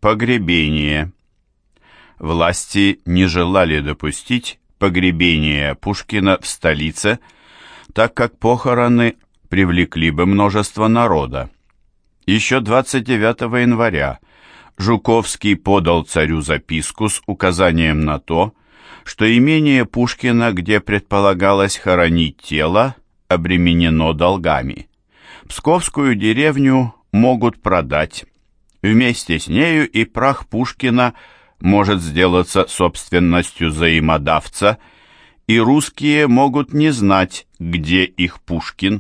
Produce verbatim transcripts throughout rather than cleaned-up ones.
Погребение. Власти не желали допустить погребения Пушкина в столице, так как похороны привлекли бы множество народа. Еще двадцать девятого января Жуковский подал царю записку с указанием на то, что имение Пушкина, где предполагалось хоронить тело, обременено долгами. Псковскую деревню могут продать. Вместе с нею и прах Пушкина может сделаться собственностью взаимодавца, и русские могут не знать, где их Пушкин.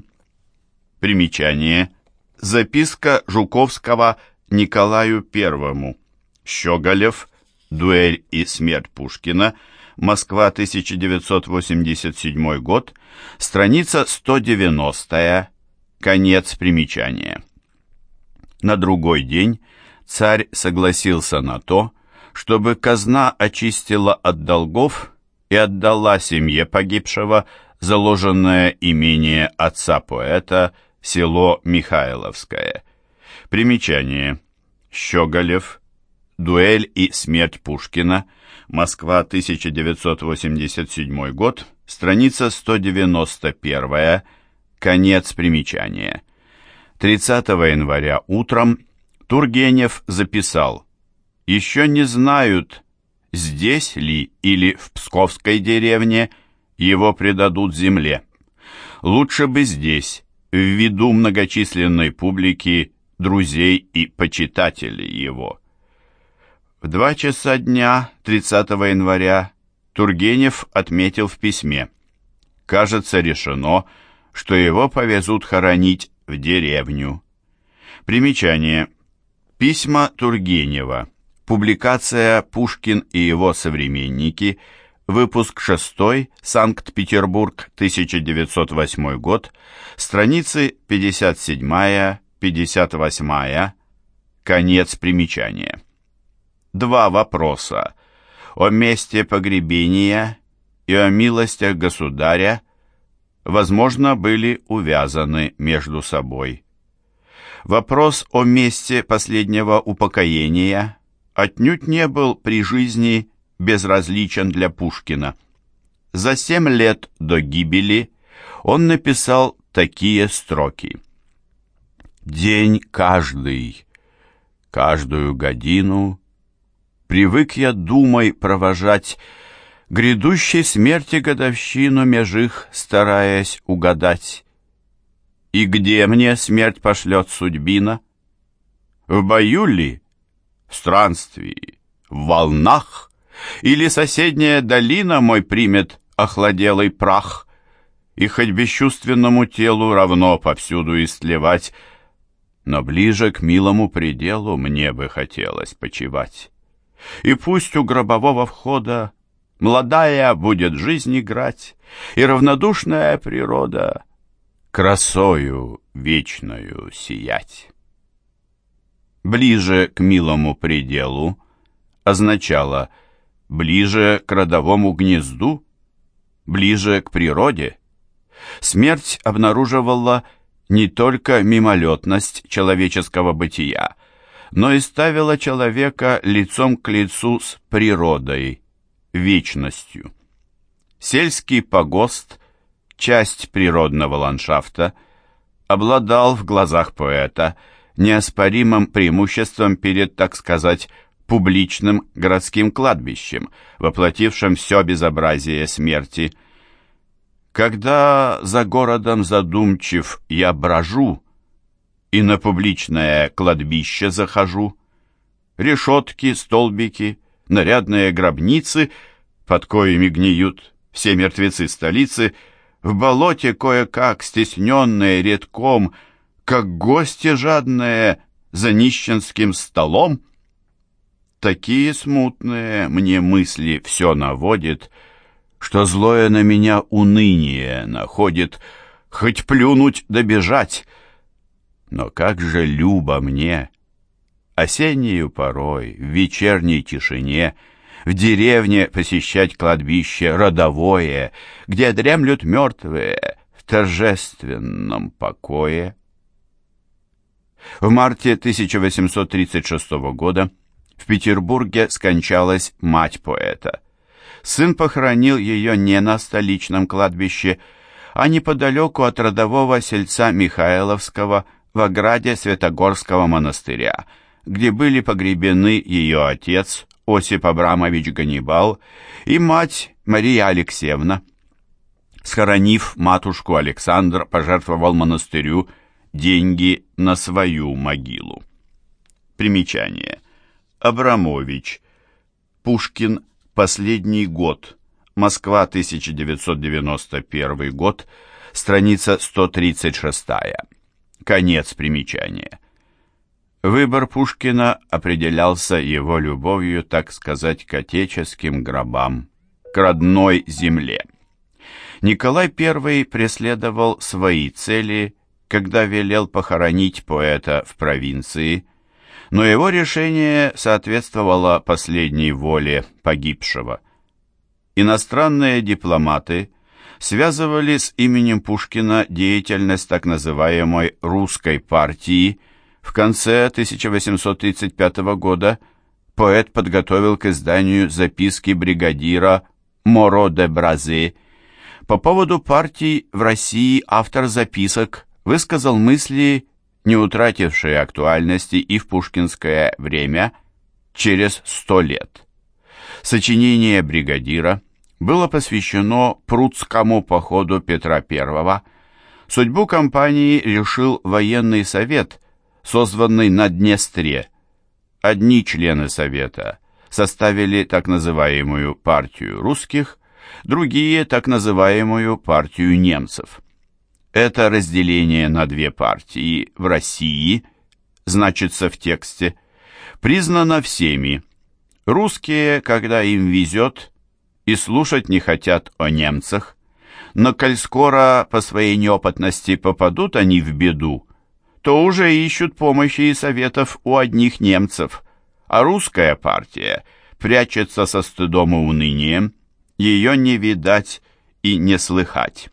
Примечание. Записка Жуковского Николаю Первому. Щеголев. Дуэль и смерть Пушкина. Москва, тысяча девятьсот восемьдесят седьмой год. Страница сто девяностая. Конец примечания. На другой день царь согласился на то, чтобы казна очистила от долгов и отдала семье погибшего заложенное имение отца поэта, село Михайловское. Примечание. Щеголев. Дуэль и смерть Пушкина. Москва, тысяча девятьсот восемьдесят седьмой год. Страница сто девяносто первая. Конец примечания. тридцатого января утром Тургенев записал: «Еще не знают, здесь ли или в Псковской деревне его предадут земле. Лучше бы здесь, в виду многочисленной публики, друзей и почитателей его». В два часа дня тридцатого января Тургенев отметил в письме: «Кажется, решено, что его повезут хоронить в деревню». Примечание. Письма Тургенева. Публикация «Пушкин и его современники», выпуск шестой, Санкт-Петербург, тысяча девятьсот восьмой год, страницы пятьдесят семь — пятьдесят восемь, конец примечания. Два вопроса о месте погребения и о милостях государя, возможно, были увязаны между собой. Вопрос о месте последнего упокоения отнюдь не был при жизни безразличен для Пушкина. За семь лет до гибели он написал такие строки: «День каждый, каждую годину привык я думой провожать, грядущей смерти годовщину меж их стараясь угадать. И где мне смерть пошлет судьбина? В бою ли? В странствии? В волнах? Или соседняя долина мой примет охладелый прах? И хоть бесчувственному телу равно повсюду истлевать, но ближе к милому пределу мне бы хотелось почивать. И пусть у гробового входа молодая будет жизнь играть, и равнодушная природа красою вечною сиять». «Ближе к милому пределу» означало ближе к родовому гнезду, ближе к природе. Смерть обнаруживала не только мимолетность человеческого бытия, но и ставила человека лицом к лицу с природой, вечностью. Сельский погост, часть природного ландшафта, обладал в глазах поэта неоспоримым преимуществом перед, так сказать, публичным городским кладбищем, воплотившим все безобразие смерти. «Когда за городом задумчив я брожу и на публичное кладбище захожу, решетки, столбики, нарядные гробницы, под коими гниют все мертвецы столицы, в болоте кое-как стесненные редком, как гости жадные за нищенским столом. Такие смутные мне мысли все наводит, что злое на меня уныние находит, хоть плюнуть да бежать. Но как же любо мне осеннею порой, в вечерней тишине, в деревне посещать кладбище родовое, где дремлют мертвые в торжественном покое». В марте тысяча восемьсот тридцать шестого года В Петербурге скончалась мать поэта. Сын похоронил ее не на столичном кладбище, а неподалеку от родового сельца Михайловского в ограде Святогорского монастыря, где были погребены ее отец Осип Абрамович Ганнибал и мать Мария Алексеевна. Схоронив матушку, Александр пожертвовал монастырю деньги на свою могилу. Примечание. Абрамович. Пушкин. Последний год. Москва, тысяча девятьсот девяносто первый год. Страница сто тридцать шесть. Конец примечания. Выбор Пушкина определялся его любовью, так сказать, к отеческим гробам, к родной земле. Николай Первый преследовал свои цели, когда велел похоронить поэта в провинции, но его решение соответствовало последней воле погибшего. Иностранные дипломаты связывали с именем Пушкина деятельность так называемой «русской партии». В конце тысяча восемьсот тридцать пятого года поэт подготовил к изданию записки бригадира Моро де Бразе. По поводу партий в России автор записок высказал мысли, не утратившие актуальности и в пушкинское время через сто лет. Сочинение бригадира было посвящено Прудскому походу Петра Первого. Судьбу кампании решил военный совет, созванный на Днестре. Одни члены совета составили так называемую партию русских, другие так называемую партию немцев. Это разделение на две партии в России, значится в тексте, признано всеми. Русские, когда им везет, и слушать не хотят о немцах, но коль скоро по своей неопытности попадут они в беду, то уже ищут помощи и советов у одних немцев, а русская партия прячется со стыдом и унынием, ее не видать и не слыхать.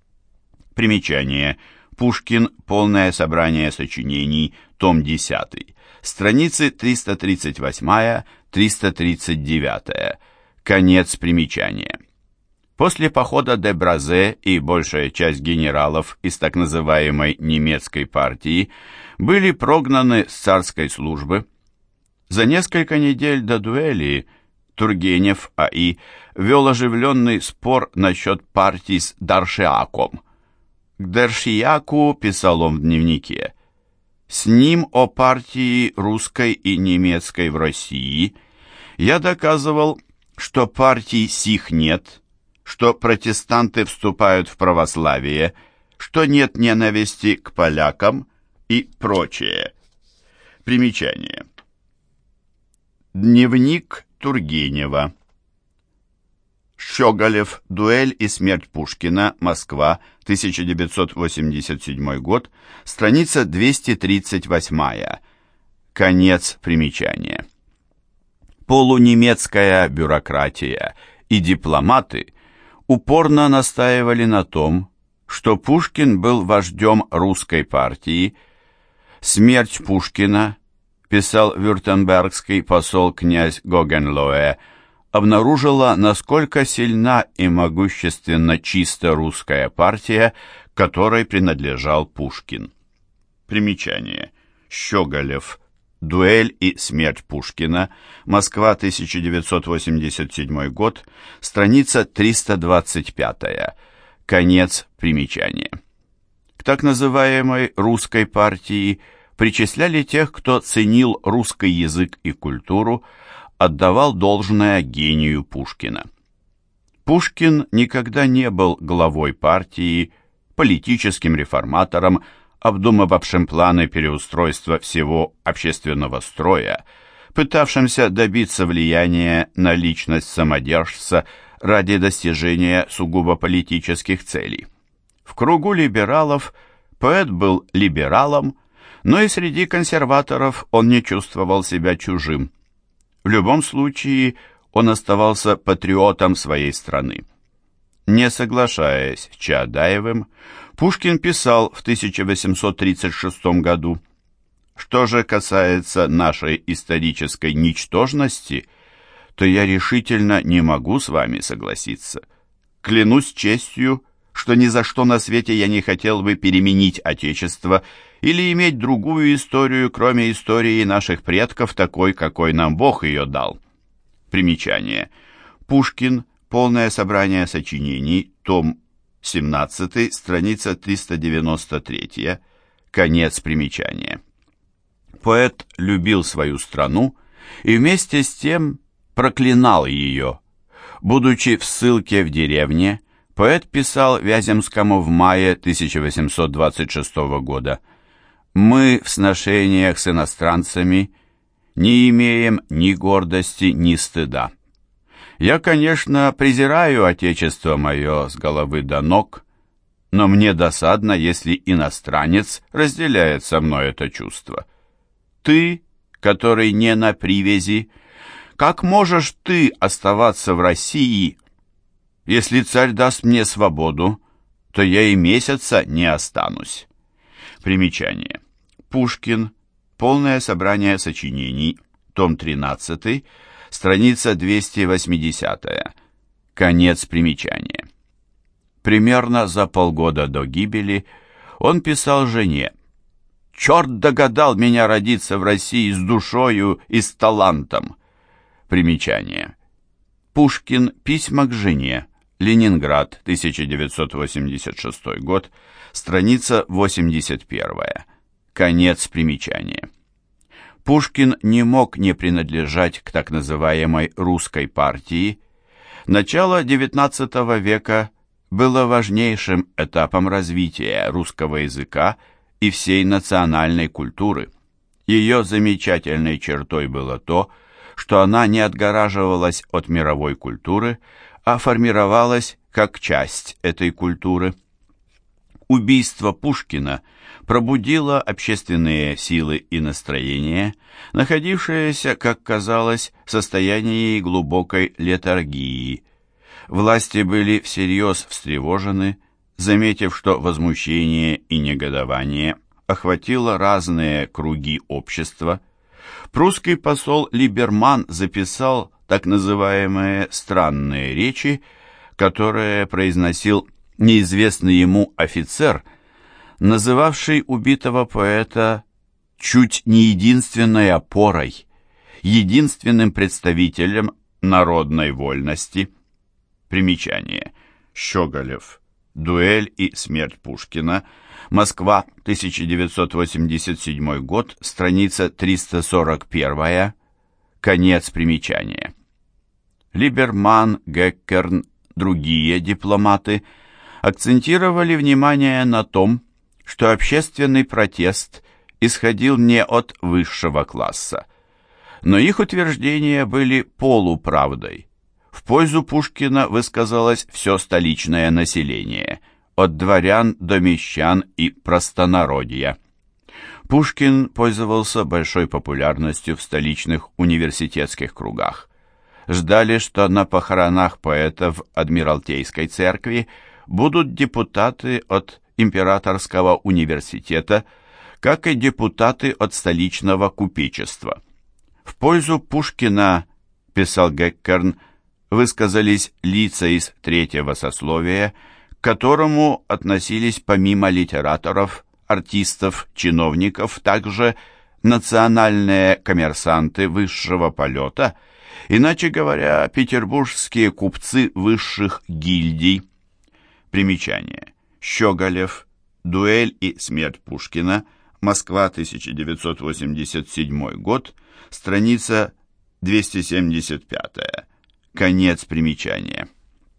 Примечание. Пушкин. Полное собрание сочинений. Том десятый. Страницы триста тридцать восемь — триста тридцать девять. Конец примечания. После похода де Бразе и большая часть генералов из так называемой немецкой партии были прогнаны с царской службы. За несколько недель до дуэли Тургенев А И вел оживленный спор насчет партий с Даршиаком. К Даршияку, писал он в дневнике, «С ним о партии русской и немецкой в России я доказывал, что партий сих нет, что протестанты вступают в православие, что нет ненависти к полякам и прочее». Примечание. Дневник Тургенева. Щеголев. Дуэль и смерть Пушкина. Москва. тысяча девятьсот восемьдесят седьмой год. Страница двести тридцать восемь. Конец примечания. Полунемецкая бюрократия и дипломаты упорно настаивали на том, что Пушкин был вождем русской партии. Смерть Пушкина, писал вюртембергский посол князь Гогенлоэ, обнаружила, насколько сильна и могущественно чисто русская партия, которой принадлежал Пушкин. Примечание. Щеголев. Дуэль и смерть Пушкина. Москва, тысяча девятьсот восемьдесят седьмой год. Страница триста двадцать пять. Конец примечания. К так называемой русской партии причисляли тех, кто ценил русский язык и культуру, отдавал должное гению Пушкина. Пушкин никогда не был главой партии, политическим реформатором, обдумывавшим планы переустройства всего общественного строя, пытавшимся добиться влияния на личность самодержца ради достижения сугубо политических целей. В кругу либералов поэт был либералом, но и среди консерваторов он не чувствовал себя чужим. В любом случае, он оставался патриотом своей страны. Не соглашаясь с Чаадаевым, Пушкин писал в тысяча восемьсот тридцать шестом году: Что же касается нашей исторической ничтожности, то я решительно не могу с вами согласиться. Клянусь честью, что ни за что на свете я не хотел бы переменить Отечество или иметь другую историю, кроме истории наших предков, такой, какой нам Бог ее дал. Примечание. Пушкин. Полное собрание сочинений. Том семнадцатый. Страница триста девяносто три. Конец примечания. Поэт любил свою страну и вместе с тем проклинал ее. Будучи в ссылке в деревне, поэт писал Вяземскому в мае тысяча восемьсот двадцать шестого года: «Мы в сношениях с иностранцами не имеем ни гордости, ни стыда. Я, конечно, презираю Отечество мое с головы до ног, но мне досадно, если иностранец разделяет со мной это чувство. Ты, который не на привязи, как можешь ты оставаться в России? Если царь даст мне свободу, то я и месяца не останусь». Примечание. Пушкин. Полное собрание сочинений. Том тринадцатый. Страница двести восемьдесят. Конец примечания. Примерно за полгода до гибели он писал жене: «Черт догадал меня родиться в России с душою и с талантом». Примечание. Пушкин. Письма к жене. Ленинград, тысяча девятьсот восемьдесят шестой год, страница восемьдесят первая. Конец примечания. Пушкин не мог не принадлежать к так называемой русской партии. Начало девятнадцатого века было важнейшим этапом развития русского языка и всей национальной культуры. Ее замечательной чертой было то, что она не отгораживалась от мировой культуры, а формировалась как часть этой культуры. Убийство Пушкина пробудило общественные силы и настроения, находившиеся, как казалось, в состоянии глубокой летаргии. Власти были всерьез встревожены, заметив, что возмущение и негодование охватило разные круги общества. Прусский посол Либерман записал так называемые «странные речи», которые произносил неизвестный ему офицер, называвший убитого поэта чуть не единственной опорой, единственным представителем народной вольности. Примечание. Щеголев. Дуэль и смерть Пушкина. Москва, тысяча девятьсот восемьдесят седьмой год, страница триста сорок один. Конец примечания. Либерман, Геккерн, другие дипломаты акцентировали внимание на том, что общественный протест исходил не от высшего класса. Но их утверждения были полуправдой. В пользу Пушкина высказалось все столичное население, от дворян до мещан и простонародья. Пушкин пользовался большой популярностью в столичных университетских кругах. Ждали, что на похоронах поэта в Адмиралтейской церкви будут депутаты от Императорского университета, как и депутаты от столичного купечества. В пользу Пушкина, писал Геккерн, высказались лица из третьего сословия, к которому относились помимо литераторов, артистов, чиновников, также национальные коммерсанты высшего полета, иначе говоря, петербургские купцы высших гильдий. Примечание. Щеголев. Дуэль и смерть Пушкина. Москва, тысяча девятьсот восемьдесят седьмой год. Страница двести семьдесят пять. Конец примечания.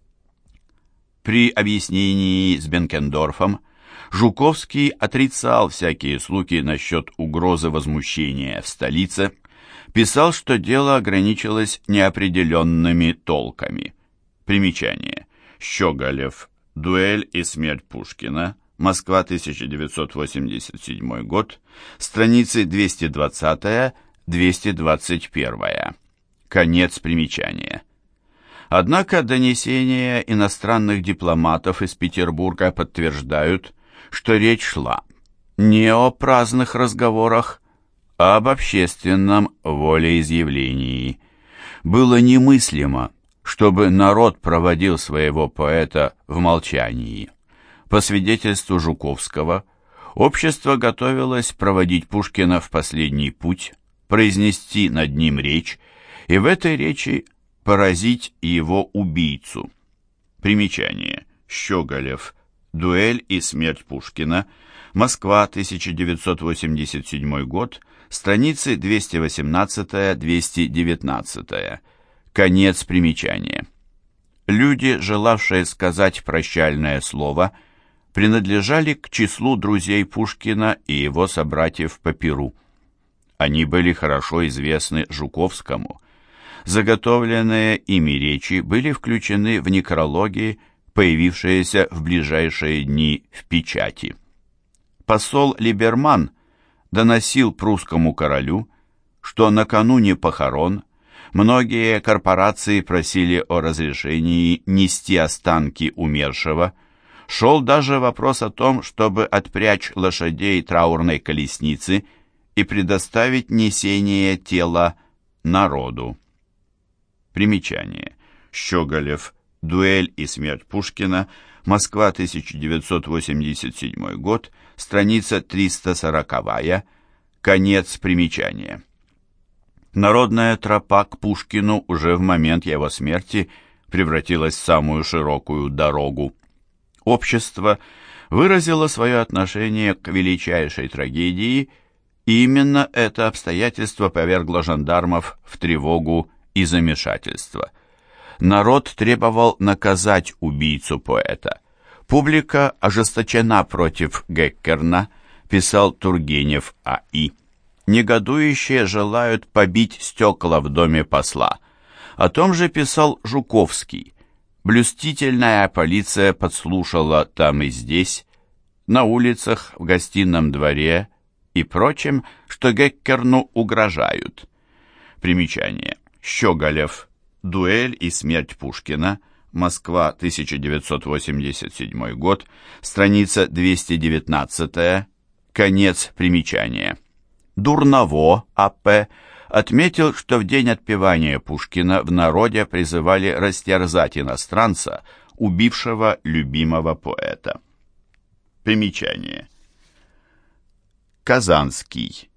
При объяснении с Бенкендорфом Жуковский отрицал всякие слухи насчет угрозы возмущения в столице, писал, что дело ограничилось неопределенными толками. Примечание. Щеголев. Дуэль и смерть Пушкина. Москва, тысяча девятьсот восемьдесят седьмой год. Страницы двести двадцать — двести двадцать один. Конец примечания. Однако донесения иностранных дипломатов из Петербурга подтверждают, что речь шла не о праздных разговорах, а об общественном волеизъявлении. Было немыслимо, чтобы народ проводил своего поэта в молчании. По свидетельству Жуковского, общество готовилось проводить Пушкина в последний путь, произнести над ним речь, и в этой речи поразить его убийцу. Примечание. Щеголев. Дуэль и смерть Пушкина. Москва, тысяча девятьсот восемьдесят седьмой год. Страницы двести восемнадцать — двести девятнадцать. Конец примечания. Люди, желавшие сказать прощальное слово, принадлежали к числу друзей Пушкина и его собратьев по перу. Они были хорошо известны Жуковскому. Заготовленные ими речи были включены в некрологи, появившиеся в ближайшие дни в печати. Посол Либерман доносил прусскому королю, что накануне похорон многие корпорации просили о разрешении нести останки умершего. Шел даже вопрос о том, чтобы отпрячь лошадей траурной колесницы и предоставить несение тела народу. Примечание. Щеголев. Дуэль и смерть Пушкина. Москва, тысяча девятьсот восемьдесят седьмой год. Страница триста сороковая. Конец примечания. Народная тропа к Пушкину уже в момент его смерти превратилась в самую широкую дорогу. Общество выразило свое отношение к величайшей трагедии, и именно это обстоятельство повергло жандармов в тревогу и замешательство. Народ требовал наказать убийцу поэта. Публика ожесточена против Геккерна, писал Тургенев А И Негодующие желают побить стекла в доме посла. О том же писал Жуковский. Блюстительная полиция подслушала там и здесь, на улицах, в гостином дворе и прочем, что Геккерну угрожают. Примечание. Щеголев. Дуэль и смерть Пушкина. Москва, тысяча девятьсот восемьдесят седьмой год. Страница двести девятнадцать. Конец примечания. Дурново А П отметил, что в день отпевания Пушкина в народе призывали растерзать иностранца, убившего любимого поэта. Примечание. Казанский.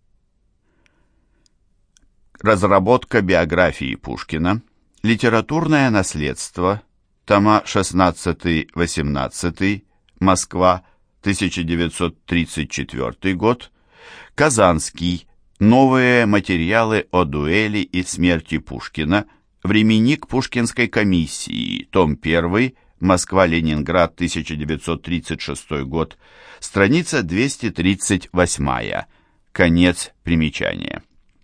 Разработка биографии Пушкина. Литературное наследство. Тома шестнадцать-восемнадцать. Москва, тысяча девятьсот тридцать четвёртый год. Казанский. Новые материалы о дуэли и смерти Пушкина. Временник Пушкинской комиссии. Том один. Москва-Ленинград, тысяча девятьсот тридцать шестой год. Страница двести тридцать восемь. Конец примечания.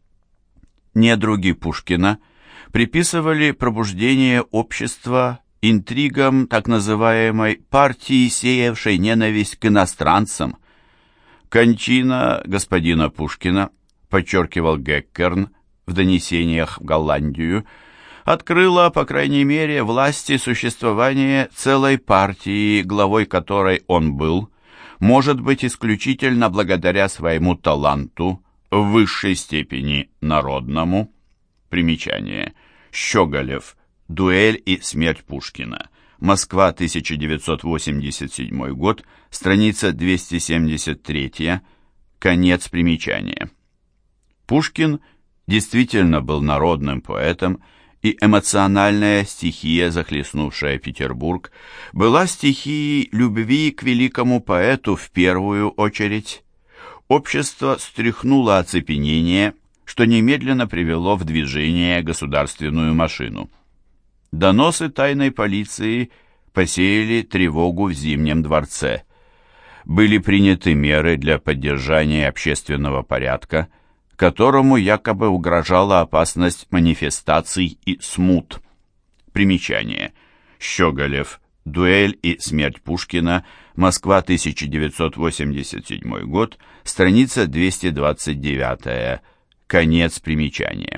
Недруги Пушкина приписывали пробуждение общества интригам так называемой партии, сеявшей ненависть к иностранцам. Кончина господина Пушкина, подчеркивал Геккерн в донесениях в Голландию, открыла, по крайней мере, власти существование целой партии, главой которой он был, может быть, исключительно благодаря своему таланту, в высшей степени народному. Примечание. Щеголев. Дуэль и смерть Пушкина. Москва, тысяча девятьсот восемьдесят седьмой год. Страница двести семьдесят три. Конец примечания. Пушкин действительно был народным поэтом, и эмоциональная стихия, захлестнувшая Петербург, была стихией любви к великому поэту в первую очередь. Общество стряхнуло оцепенение, что немедленно привело в движение государственную машину. Доносы тайной полиции посеяли тревогу в Зимнем дворце. Были приняты меры для поддержания общественного порядка, которому якобы угрожала опасность манифестаций и смут. Примечание. Щеголев. Дуэль и смерть Пушкина. Москва, тысяча девятьсот восемьдесят седьмой год. Страница двести двадцать девять. Конец примечания.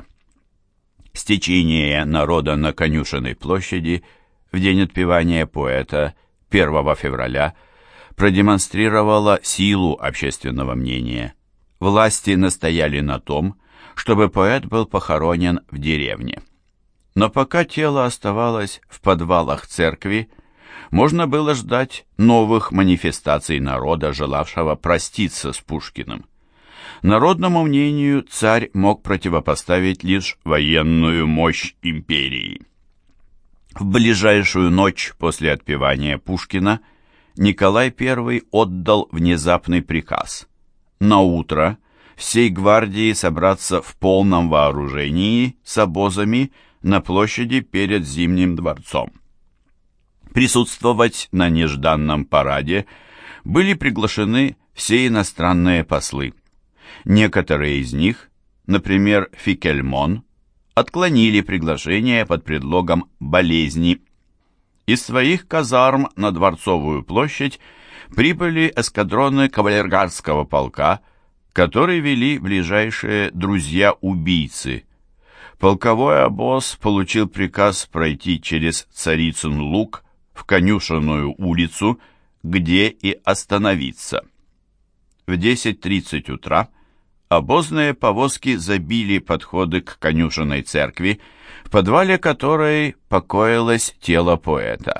Стечение народа на Конюшенной площади в день отпевания поэта первого февраля продемонстрировало силу общественного мнения. Власти настояли на том, чтобы поэт был похоронен в деревне. Но пока тело оставалось в подвалах церкви, можно было ждать новых манифестаций народа, желавшего проститься с Пушкиным. Народному мнению царь мог противопоставить лишь военную мощь империи. В ближайшую ночь после отпевания Пушкина Николай Первый отдал внезапный приказ на утро всей гвардии собраться в полном вооружении с обозами на площади перед Зимним дворцом. Присутствовать на нежданном параде были приглашены все иностранные послы. Некоторые из них, например, Фикельмон, отклонили приглашение под предлогом болезни. Из своих казарм на Дворцовую площадь прибыли эскадроны кавалергардского полка, который вели ближайшие друзья-убийцы. Полковой обоз получил приказ пройти через Царицын луг в Конюшенную улицу, где и остановиться. В десять тридцать утра обозные повозки забили подходы к Конюшенной церкви, в подвале которой покоилось тело поэта.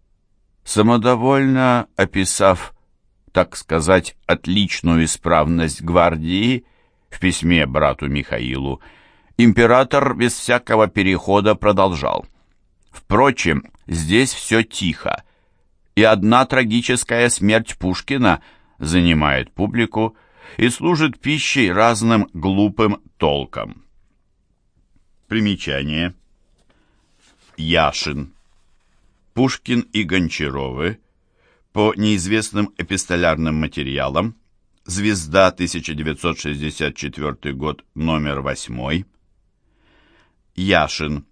Самодовольно описав, так сказать, отличную исправность гвардии в письме брату Михаилу, император без всякого перехода продолжал: «Впрочем, здесь все тихо, и одна трагическая смерть Пушкина занимает публику и служит пищей разным глупым толкам». Примечание. Яшин. Пушкин и Гончаровы. По неизвестным эпистолярным материалам. Звезда, тысяча девятьсот шестьдесят четвёртый год, номер восемь. Яшин.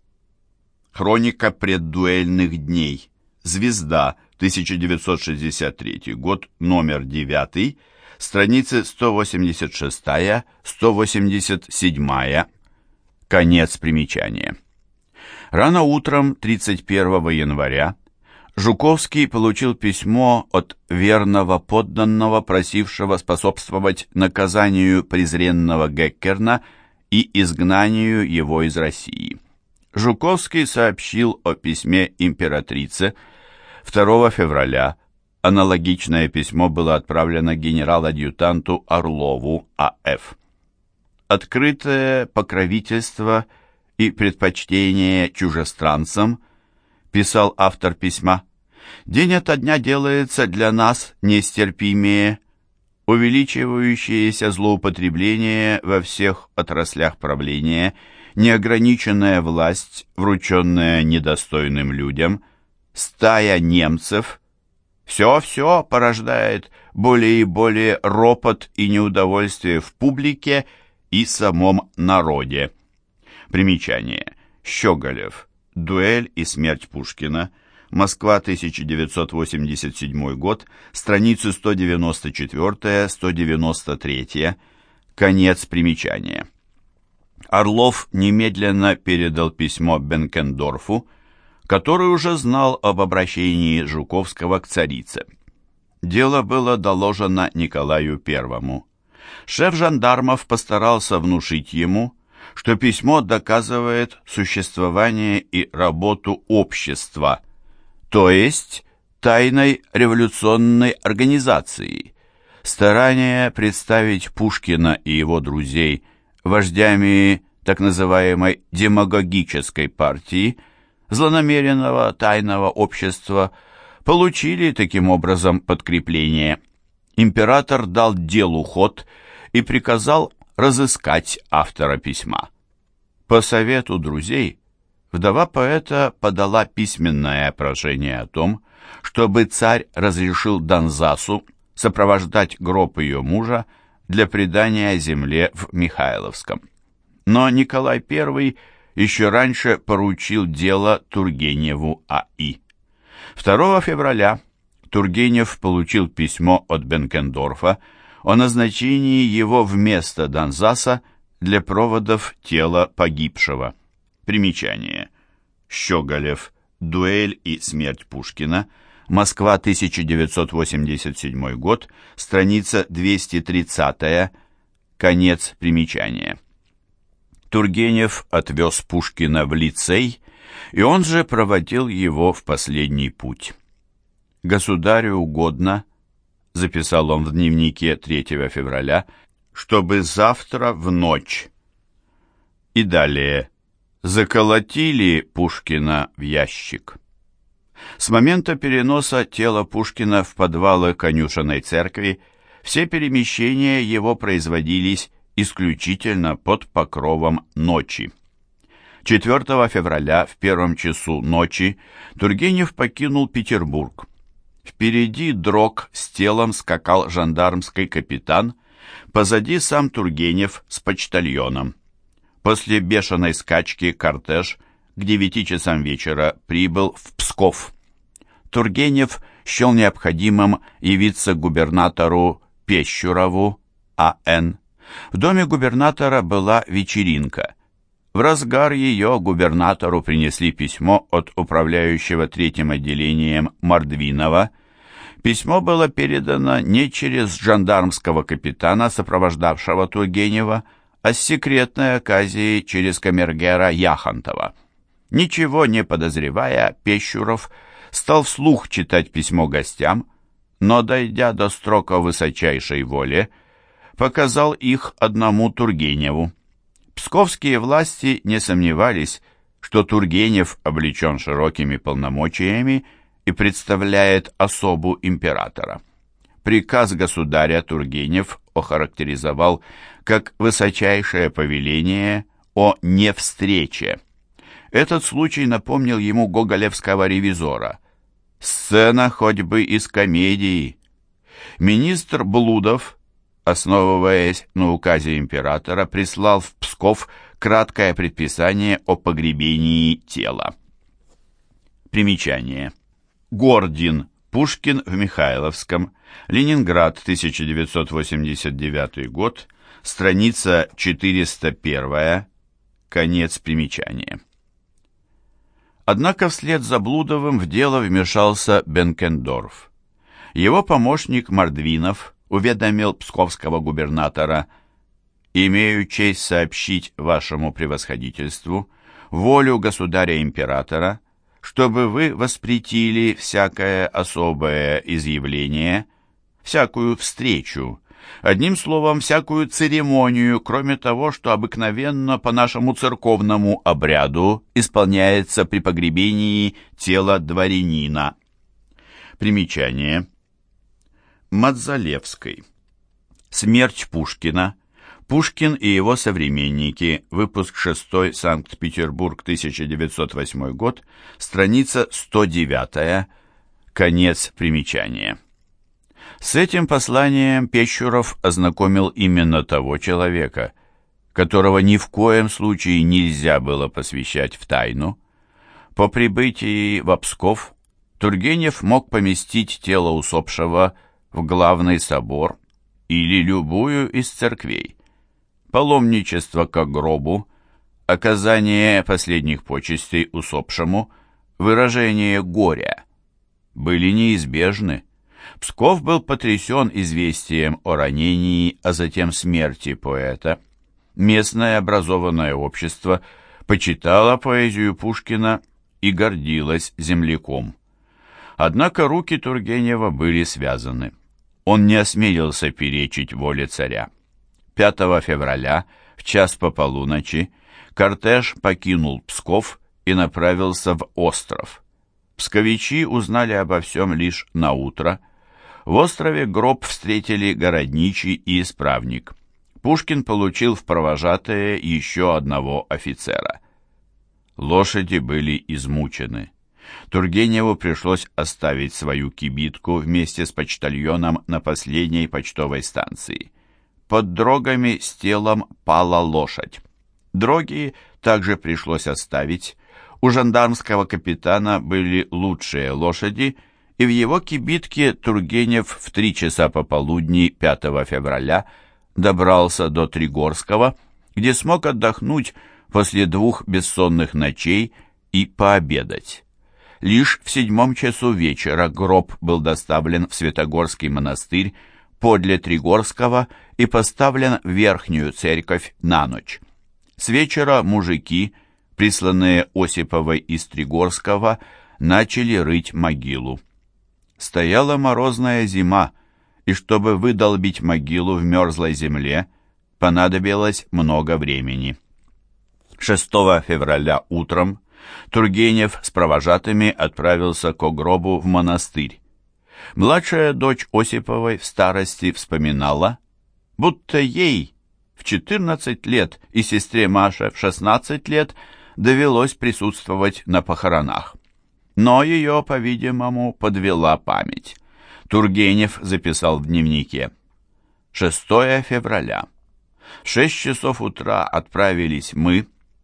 Хроника преддуэльных дней. Звезда, тысяча девятьсот шестьдесят третий год, номер девять, страницы сто восемьдесят шесть — сто восемьдесят семь. Конец примечания. Рано утром тридцать первого января Жуковский получил письмо от верного подданного, просившего способствовать наказанию презренного Геккерна и изгнанию его из России. Жуковский сообщил о письме императрице. второго февраля аналогичное письмо было отправлено генерал-адъютанту Орлову А Ф Открытое покровительство и предпочтение чужестранцам, писал автор письма, день ото дня делается для нас нестерпимее. Увеличивающееся злоупотребление во всех отраслях правления, неограниченная власть, врученная недостойным людям, стая немцев, все-все порождает более и более ропот и неудовольствие в публике и самом народе. Примечание. Щеголев. Дуэль и смерть Пушкина. Москва, тысяча девятьсот восемьдесят седьмой год. Страницы сто девяносто четыре — сто девяносто три. Конец примечания. Орлов немедленно передал письмо Бенкендорфу, который уже знал об обращении Жуковского к царице. Дело было доложено Николаю Первому. Шеф жандармов постарался внушить ему, что письмо доказывает существование и работу общества, то есть тайной революционной организации. Старание представить Пушкина и его друзей вождями так называемой демагогической партии, злонамеренного тайного общества, получили таким образом подкрепление. Император дал делу ход и приказал разыскать автора письма. По совету друзей, вдова поэта подала письменное прошение о том, чтобы царь разрешил Донзасу сопровождать гроб ее мужа для предания земле в Михайловском. Но Николай Первый еще раньше поручил дело Тургеневу А И второго февраля Тургенев получил письмо от Бенкендорфа о назначении его вместо Донзаса для проводов тела погибшего. Примечание. Щеголев. Дуэль и смерть Пушкина. Москва, тысяча девятьсот восемьдесят седьмой год. Страница двести тридцать. Конец примечания. Тургенев отвез Пушкина в лицей, и он же проводил его в последний путь. «Государю угодно», — записал он в дневнике третьего февраля, «чтобы завтра в ночь». И далее: «заколотили Пушкина в ящик». С момента переноса тела Пушкина в подвалы конюшенной церкви все перемещения его производились исключительно под покровом ночи. четвёртого февраля в первом часу ночи Тургенев покинул Петербург. Впереди дрог с телом скакал жандармский капитан, позади сам Тургенев с почтальоном. После бешеной скачки кортеж к девяти часам вечера прибыл в Псков. Тургенев счел необходимым явиться губернатору Пещурову А Н В доме губернатора была вечеринка. В разгар ее губернатору принесли письмо от управляющего третьим отделением Мордвинова. Письмо было передано не через жандармского капитана, сопровождавшего Тургенева, а с секретной оказией через камергера Яхонтова. Ничего не подозревая, Пещуров стал вслух читать письмо гостям, но, дойдя до строк о высочайшей воле, показал их одному Тургеневу. Псковские власти не сомневались, что Тургенев облечен широкими полномочиями и представляет особу императора. Приказ государя Тургенев охарактеризовал как высочайшее повеление о невстрече. Этот случай напомнил ему гоголевского ревизора. Сцена хоть бы из комедии. Министр Блудов, основываясь на указе императора, прислал в Псков краткое предписание о погребении тела. Примечание. Гордин. Пушкин в Михайловском. Ленинград, тысяча девятьсот восемьдесят девятый год. Страница четыреста один. Конец примечания. Однако вслед за Блудовым в дело вмешался Бенкендорф. Его помощник Мордвинов уведомил псковского губернатора: «Имею честь сообщить вашему превосходительству волю государя-императора, чтобы вы воспретили всякое особое изъявление, всякую встречу, одним словом, всякую церемонию, кроме того, что обыкновенно по нашему церковному обряду исполняется при погребении тела дворянина». Примечание. Мадзалевской. Смерть Пушкина. Пушкин и его современники. Выпуск шестой. Санкт-Петербург, тысяча девятьсот восьмой год. Страница сто девять. Конец примечания. С этим посланием Пещуров ознакомил именно того человека, которого ни в коем случае нельзя было посвящать в тайну. По прибытии в Псков Тургенев мог поместить тело усопшего в главный собор или любую из церквей. Паломничество ко гробу, оказание последних почестей усопшему, выражение горя были неизбежны. Псков был потрясен известием о ранении, а затем смерти поэта. Местное образованное общество почитало поэзию Пушкина и гордилось земляком. Однако руки Тургенева были связаны. Он не осмелился перечить воле царя. пятого февраля, в час по полуночи, кортеж покинул Псков и направился в остров. Псковичи узнали обо всем лишь наутро. В острове гроб встретили городничий и исправник. Пушкин получил в провожатые еще одного офицера. Лошади были измучены. Тургеневу пришлось оставить свою кибитку вместе с почтальоном на последней почтовой станции. Под дрогами с телом пала лошадь. Дроги также пришлось оставить. У жандармского капитана были лучшие лошади, и в его кибитке Тургенев в три часа пополудни пятого февраля добрался до Тригорского, где смог отдохнуть после двух бессонных ночей и пообедать. Лишь в седьмом часу вечера гроб был доставлен в Святогорский монастырь подле Тригорского и поставлен в верхнюю церковь на ночь. С вечера мужики, присланные Осиповой из Тригорского, начали рыть могилу. Стояла морозная зима, и чтобы выдолбить могилу в мерзлой земле, понадобилось много времени. шестого февраля утром Тургенев с провожатыми отправился к гробу в монастырь. Младшая дочь Осиповой в старости вспоминала, будто ей в четырнадцать лет и сестре Маше в шестнадцать лет довелось присутствовать на похоронах. Но ее, по-видимому, подвела память. Тургенев записал в дневнике: шестого февраля. В шесть часов утра отправились мы,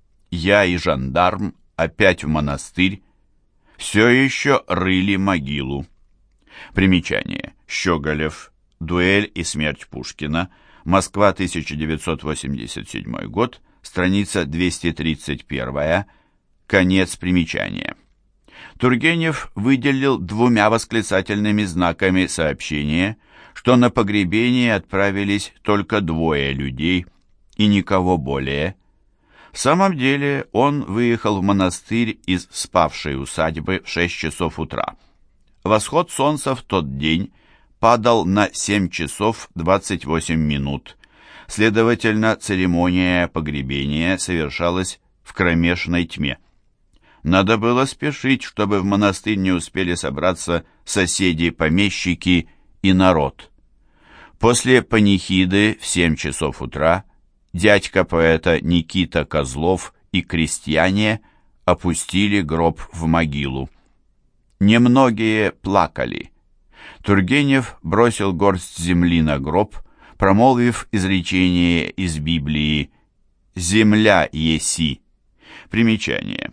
я и жандарм, опять в монастырь. Все еще рыли могилу. Примечание. Щеголев. Дуэль и смерть Пушкина. Москва, тысяча девятьсот восемьдесят седьмой год. Страница двести тридцать один. Конец примечания. Тургенев выделил двумя восклицательными знаками сообщение, что на погребение отправились только двое людей и никого более. В самом деле он выехал в монастырь из спавшей усадьбы в шесть часов утра. Восход солнца в тот день падал на семь часов двадцать восемь минут. Следовательно, церемония погребения совершалась в кромешной тьме. Надо было спешить, чтобы в монастырь не успели собраться соседи-помещики и народ. После панихиды в семь часов утра дядька поэта Никита Козлов и крестьяне опустили гроб в могилу. Немногие плакали. Тургенев бросил горсть земли на гроб, промолвив изречение из Библии «Земля еси». Примечание.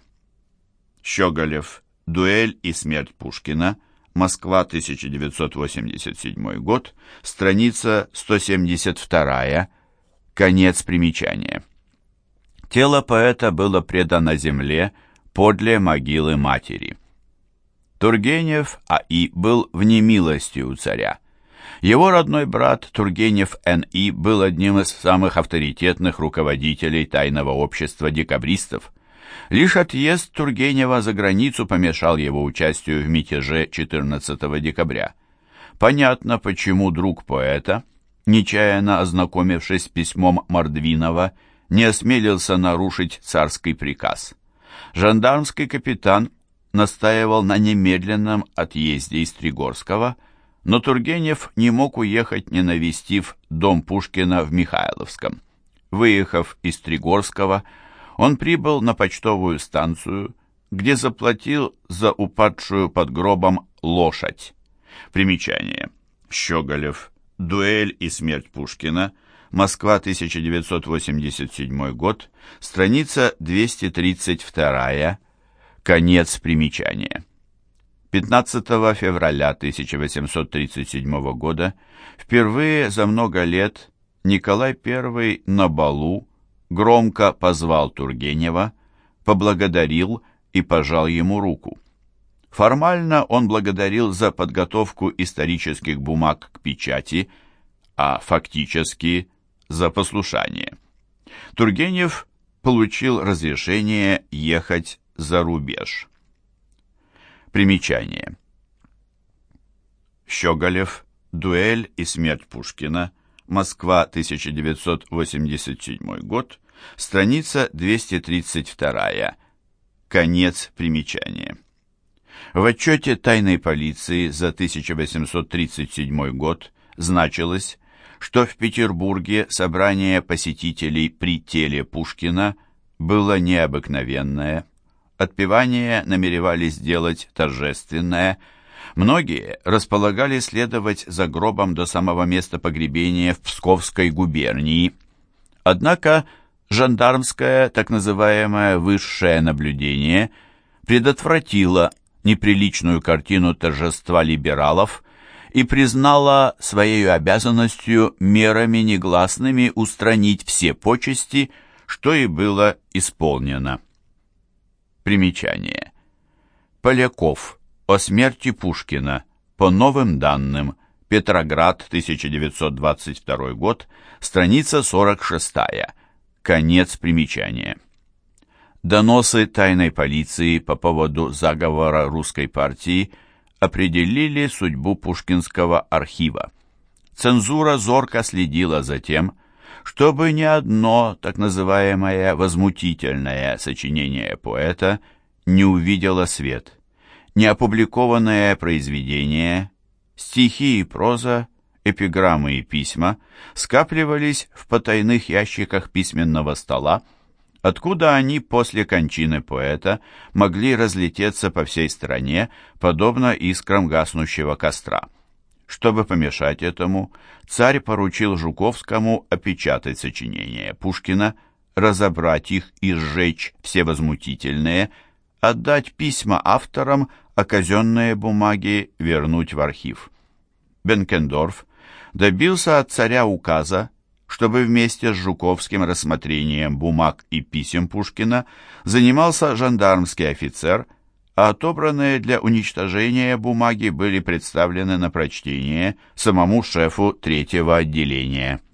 Щеголев. Дуэль и смерть Пушкина. Москва, тысяча девятьсот восемьдесят седьмой год. Страница сто семьдесят два. Конец примечания. Тело поэта было предано земле подле могилы матери. Тургенев А И был в немилости у царя. Его родной брат Тургенев Н И был одним из самых авторитетных руководителей тайного общества декабристов. Лишь отъезд Тургенева за границу помешал его участию в мятеже четырнадцатого декабря. Понятно, почему друг поэта, нечаянно ознакомившись с письмом Мордвинова, не осмелился нарушить царский приказ. Жандармский капитан настаивал на немедленном отъезде из Тригорского, но Тургенев не мог уехать, не навестив дом Пушкина в Михайловском. Выехав из Тригорского, он прибыл на почтовую станцию, где заплатил за упадшую под гробом лошадь. Примечание. Щеголев. Дуэль и смерть Пушкина. Москва, тысяча девятьсот восемьдесят седьмой год. Страница двести тридцать два. Конец примечания. пятнадцатого февраля тысяча восемьсот тридцать седьмого года впервые за много лет Николай Первый на балу громко позвал Тургенева, поблагодарил и пожал ему руку. Формально он благодарил за подготовку исторических бумаг к печати, а фактически за послушание. Тургенев получил разрешение ехать за рубеж. Примечание. Щеголев. Дуэль и смерть Пушкина. Москва, тысяча девятьсот восемьдесят седьмой год. Страница двести тридцать два. Конец примечания. В отчете тайной полиции за тысяча восемьсот тридцать седьмой год значилось, что в Петербурге собрание посетителей при теле Пушкина было необыкновенное. Отпевание намеревались сделать торжественное. Многие располагали следовать за гробом до самого места погребения в Псковской губернии. Однако жандармское, так называемое высшее наблюдение, предотвратило неприличную картину торжества либералов и признало своей обязанностью мерами негласными устранить все почести, что и было исполнено. Примечание. Поляков. О смерти Пушкина. По новым данным. Петроград, тысяча девятьсот двадцать второй год, страница сорок шестая. Конец примечания. Доносы тайной полиции по поводу заговора русской партии определили судьбу Пушкинского архива. Цензура зорко следила за тем, чтобы ни одно так называемое возмутительное сочинение поэта не увидело свет. Неопубликованное произведение, стихи и проза, эпиграммы и письма скапливались в потайных ящиках письменного стола, откуда они после кончины поэта могли разлететься по всей стране, подобно искрам гаснущего костра. Чтобы помешать этому, царь поручил Жуковскому опечатать сочинения Пушкина, разобрать их и сжечь все возмутительные, отдать письма авторам, а казенные бумаги вернуть в архив. Бенкендорф добился от царя указа, чтобы вместе с Жуковским рассмотрением бумаг и писем Пушкина занимался жандармский офицер, а отобранные для уничтожения бумаги были представлены на прочтение самому шефу третьего отделения.